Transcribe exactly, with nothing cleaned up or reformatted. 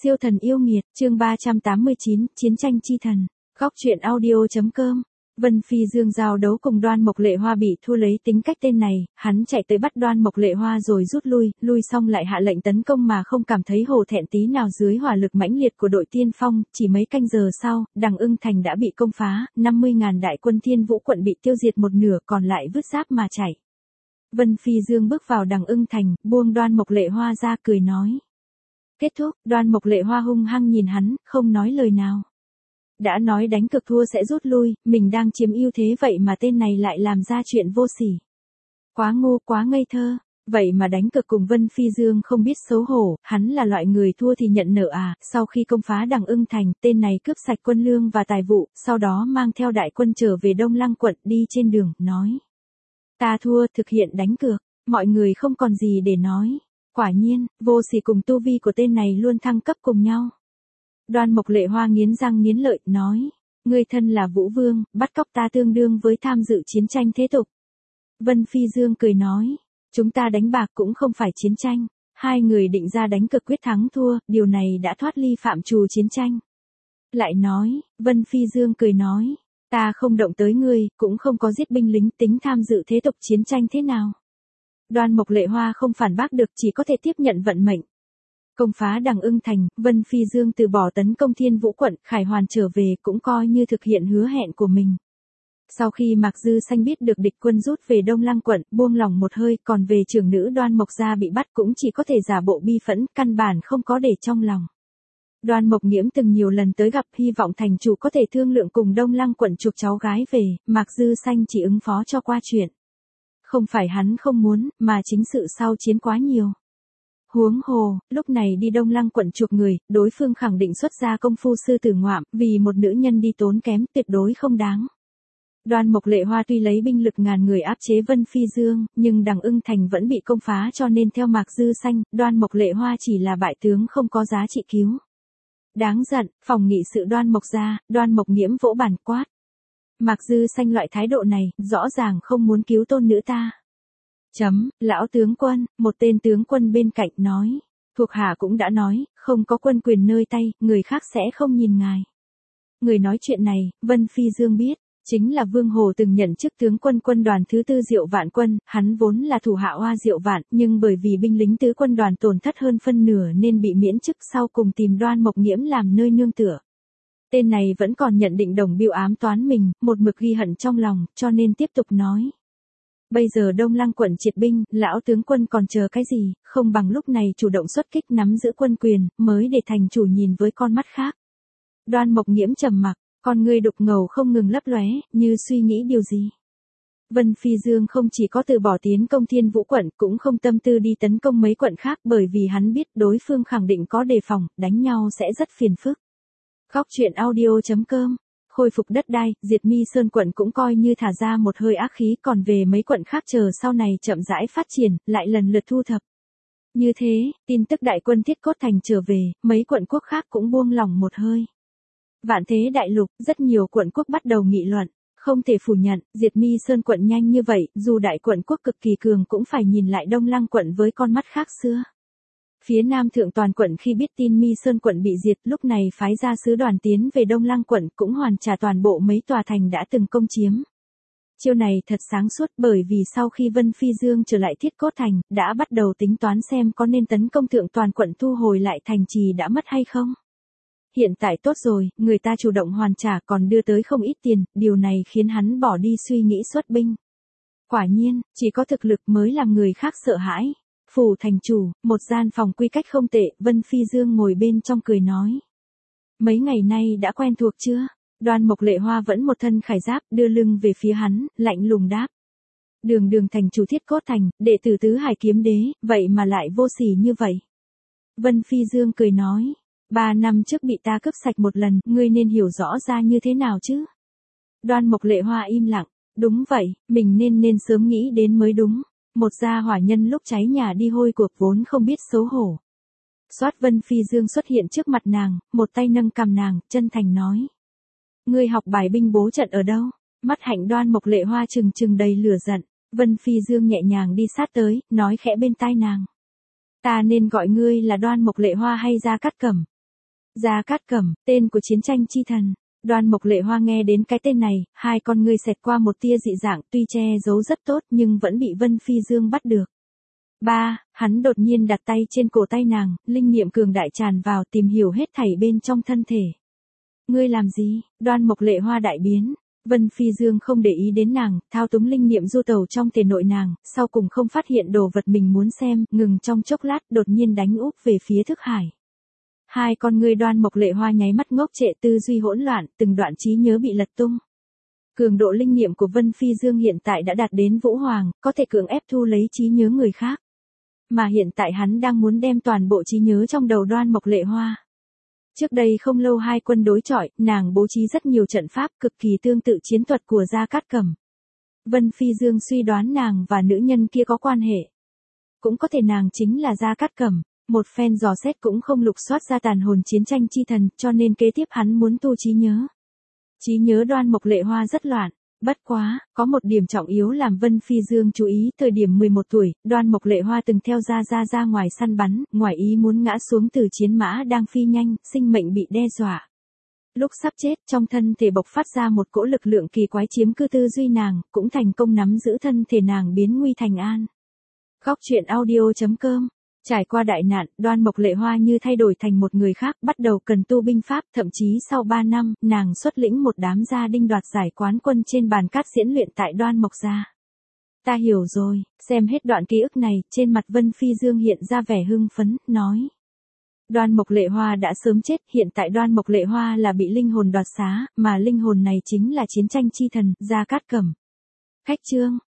Siêu thần yêu nghiệt, chương ba trăm tám mươi chín, Chiến tranh chi thần. Góc truyện audio.com. Vân Phi Dương giao đấu cùng Đoan Mộc Lệ Hoa bị thua lấy tính cách tên này, hắn chạy tới bắt Đoan Mộc Lệ Hoa rồi rút lui, lui xong lại hạ lệnh tấn công mà không cảm thấy hổ thẹn tí nào dưới hỏa lực mãnh liệt của đội tiên phong, chỉ mấy canh giờ sau, Đằng Ưng Thành đã bị công phá, năm mươi ngàn đại quân Thiên Vũ quận bị tiêu diệt một nửa còn lại vứt giáp mà chạy. Vân Phi Dương bước vào Đằng Ưng Thành, buông Đoan Mộc Lệ Hoa ra cười nói. Kết thúc, Đoan Mộc Lệ Hoa hung hăng nhìn hắn, không nói lời nào. Đã nói đánh cực thua sẽ rút lui, mình đang chiếm ưu thế vậy mà tên này lại làm ra chuyện vô sỉ. Quá ngu, quá ngây thơ, vậy mà đánh cực cùng Vân Phi Dương không biết xấu hổ, hắn là loại người thua thì nhận nợ à, sau khi công phá Đằng Ưng Thành, tên này cướp sạch quân lương và tài vụ, sau đó mang theo đại quân trở về Đông Lăng quận, đi trên đường, nói. Ta thua, thực hiện đánh cược, mọi người không còn gì để nói. Quả nhiên, vô sỉ cùng tu vi của tên này luôn thăng cấp cùng nhau. Đoan Mộc Lệ Hoa nghiến răng nghiến lợi, nói, ngươi thân là Vũ Vương, bắt cóc ta tương đương với tham dự chiến tranh thế tục. Vân Phi Dương cười nói, chúng ta đánh bạc cũng không phải chiến tranh, hai người định ra đánh cực quyết thắng thua, điều này đã thoát ly phạm trù chiến tranh. Lại nói, Vân Phi Dương cười nói, ta không động tới ngươi, cũng không có giết binh lính, tính tham dự thế tục chiến tranh thế nào. Đoan Mộc Lệ Hoa không phản bác được, chỉ có thể tiếp nhận vận mệnh. Công phá Đằng Ưng Thành, Vân Phi Dương từ bỏ tấn công Thiên Vũ quận, Khải Hoàn trở về cũng coi như thực hiện hứa hẹn của mình. Sau khi Mạc Dư Xanh biết được địch quân rút về Đông Lăng quận, buông lòng một hơi, còn về trưởng nữ Đoan Mộc gia bị bắt cũng chỉ có thể giả bộ bi phẫn, căn bản không có để trong lòng. Đoan Mộc Nghiễm từng nhiều lần tới gặp, hy vọng thành chủ có thể thương lượng cùng Đông Lăng quận chuộc cháu gái về, Mạc Dư Xanh chỉ ứng phó cho qua chuyện. Không phải hắn không muốn, mà chính sự sau chiến quá nhiều. Huống hồ, lúc này đi Đông Lăng quận chuộc người, đối phương khẳng định xuất ra công phu sư tử ngoạm, vì một nữ nhân đi tốn kém, tuyệt đối không đáng. Đoan Mộc Lệ Hoa tuy lấy binh lực ngàn người áp chế Vân Phi Dương, nhưng Đằng Ưng Thành vẫn bị công phá, cho nên theo Mạc Dư Xanh, Đoan Mộc Lệ Hoa chỉ là bại tướng không có giá trị cứu. Đáng giận, phòng nghị sự Đoan Mộc gia, Đoan Mộc Nghiễm vỗ bàn quát. Mạc Dư Xanh loại thái độ này, rõ ràng không muốn cứu tôn nữ ta. Chấm, lão tướng quân, một tên tướng quân bên cạnh nói, thuộc hạ cũng đã nói, không có quân quyền nơi tay, người khác sẽ không nhìn ngài. Người nói chuyện này, Vân Phi Dương biết, chính là Vương Hồ từng nhận chức tướng quân quân đoàn thứ tư Diệu Vạn quân, hắn vốn là thủ hạ Hoa Diệu Vạn, nhưng bởi vì binh lính tứ quân đoàn tổn thất hơn phân nửa nên bị miễn chức, sau cùng tìm Đoan Mộc Nghiễm làm nơi nương tựa. Tên này vẫn còn nhận định Đồng Biêu ám toán mình, một mực ghi hận trong lòng, cho nên tiếp tục nói. Bây giờ Đông Lăng quận triệt binh, lão tướng quân còn chờ cái gì, không bằng lúc này chủ động xuất kích nắm giữ quân quyền, mới để thành chủ nhìn với con mắt khác. Đoan Mộc Nghiễm trầm mặc, con ngươi đục ngầu không ngừng lấp lóe, như suy nghĩ điều gì. Vân Phi Dương không chỉ có từ bỏ tiến công Thiên Vũ quận, cũng không tâm tư đi tấn công mấy quận khác, bởi vì hắn biết đối phương khẳng định có đề phòng, đánh nhau sẽ rất phiền phức. Góc truyện audio.com. Khôi phục đất đai, diệt Mi Sơn quận cũng coi như thả ra một hơi ác khí, còn về mấy quận khác chờ sau này chậm rãi phát triển, lại lần lượt thu thập. Như thế, tin tức đại quân Thiết Cốt Thành trở về, mấy quận quốc khác cũng buông lỏng một hơi. Vạn Thế Đại Lục, rất nhiều quận quốc bắt đầu nghị luận, không thể phủ nhận, diệt Mi Sơn quận nhanh như vậy, dù đại quận quốc cực kỳ cường cũng phải nhìn lại Đông Lăng quận với con mắt khác xưa. Phía Nam Thượng Toàn quận khi biết tin Mi Sơn quận bị diệt, lúc này phái ra sứ đoàn tiến về Đông Lăng quận, cũng hoàn trả toàn bộ mấy tòa thành đã từng công chiếm. Chiêu này thật sáng suốt, bởi vì sau khi Vân Phi Dương trở lại Thiết Cốt Thành, đã bắt đầu tính toán xem có nên tấn công Thượng Toàn quận thu hồi lại thành trì đã mất hay không. Hiện tại tốt rồi, người ta chủ động hoàn trả còn đưa tới không ít tiền, điều này khiến hắn bỏ đi suy nghĩ xuất binh. Quả nhiên, chỉ có thực lực mới làm người khác sợ hãi. Phủ thành chủ, một gian phòng quy cách không tệ, Vân Phi Dương ngồi bên trong cười nói. Mấy ngày nay đã quen thuộc chưa? Đoan Mộc Lệ Hoa vẫn một thân khải giáp, đưa lưng về phía hắn, lạnh lùng đáp. Đường đường thành chủ Thiết Cốt Thành, đệ tử tứ hải kiếm đế, vậy mà lại vô sỉ như vậy. Vân Phi Dương cười nói. Ba năm trước bị ta cướp sạch một lần, ngươi nên hiểu rõ ra như thế nào chứ? Đoan Mộc Lệ Hoa im lặng. Đúng vậy, mình nên nên sớm nghĩ đến mới đúng. Một gia hỏa nhân lúc cháy nhà đi hôi cuộc vốn không biết xấu hổ. Soát Vân Phi Dương xuất hiện trước mặt nàng, một tay nâng cằm nàng, chân thành nói. Ngươi học bài binh bố trận ở đâu? Mắt hạnh Đoan Mộc Lệ Hoa trừng trừng đầy lửa giận. Vân Phi Dương nhẹ nhàng đi sát tới, nói khẽ bên tai nàng. Ta nên gọi ngươi là Đoan Mộc Lệ Hoa hay Gia Cát Cẩm? Gia Cát Cẩm, tên của chiến tranh chi thần. Đoan Mộc Lệ Hoa nghe đến cái tên này, hai con ngươi xẹt qua một tia dị dạng, tuy che giấu rất tốt nhưng vẫn bị Vân Phi Dương bắt được. Ba, hắn đột nhiên đặt tay trên cổ tay nàng, linh niệm cường đại tràn vào tìm hiểu hết thảy bên trong thân thể. Ngươi làm gì? Đoan Mộc Lệ Hoa đại biến. Vân Phi Dương không để ý đến nàng, thao túng linh niệm du tẩu trong thể nội nàng, sau cùng không phát hiện đồ vật mình muốn xem, ngừng trong chốc lát đột nhiên đánh úp về phía thức hải. Hai con ngươi Đoan Mộc Lệ Hoa nháy mắt ngốc trệ, tư duy hỗn loạn, từng đoạn trí nhớ bị lật tung. Cường độ linh niệm của Vân Phi Dương hiện tại đã đạt đến vũ hoàng, có thể cưỡng ép thu lấy trí nhớ người khác. Mà hiện tại hắn đang muốn đem toàn bộ trí nhớ trong đầu Đoan Mộc Lệ Hoa. Trước đây không lâu hai quân đối chọi, nàng bố trí rất nhiều trận pháp cực kỳ tương tự chiến thuật của Gia Cát Cẩm. Vân Phi Dương suy đoán nàng và nữ nhân kia có quan hệ. Cũng có thể nàng chính là Gia Cát Cẩm, một phen dò xét cũng không lục soát ra tàn hồn chiến tranh chi thần, cho nên kế tiếp hắn muốn tu trí nhớ. Trí nhớ Đoan Mộc Lệ Hoa rất loạn. Bất quá, có một điểm trọng yếu làm Vân Phi Dương chú ý, thời điểm mười một tuổi, Đoan Mộc Lệ Hoa từng theo Gia Gia ra ngoài săn bắn, ngoài ý muốn ngã xuống từ chiến mã đang phi nhanh, sinh mệnh bị đe dọa. Lúc sắp chết, trong thân thể bộc phát ra một cỗ lực lượng kỳ quái chiếm cứ tư duy nàng, cũng thành công nắm giữ thân thể nàng biến nguy thành an. Góc truyện audio chấm com. Trải qua đại nạn, Đoan Mộc Lệ Hoa như thay đổi thành một người khác, bắt đầu cần tu binh pháp, thậm chí sau ba năm, nàng xuất lĩnh một đám gia đinh đoạt giải quán quân trên bàn cát diễn luyện tại Đoan Mộc gia. Ta hiểu rồi, xem hết đoạn ký ức này, trên mặt Vân Phi Dương hiện ra vẻ hưng phấn, nói. Đoan Mộc Lệ Hoa đã sớm chết, hiện tại Đoan Mộc Lệ Hoa là bị linh hồn đoạt xá, mà linh hồn này chính là chiến tranh chi thần, Gia Cát Cẩm. Khách chương.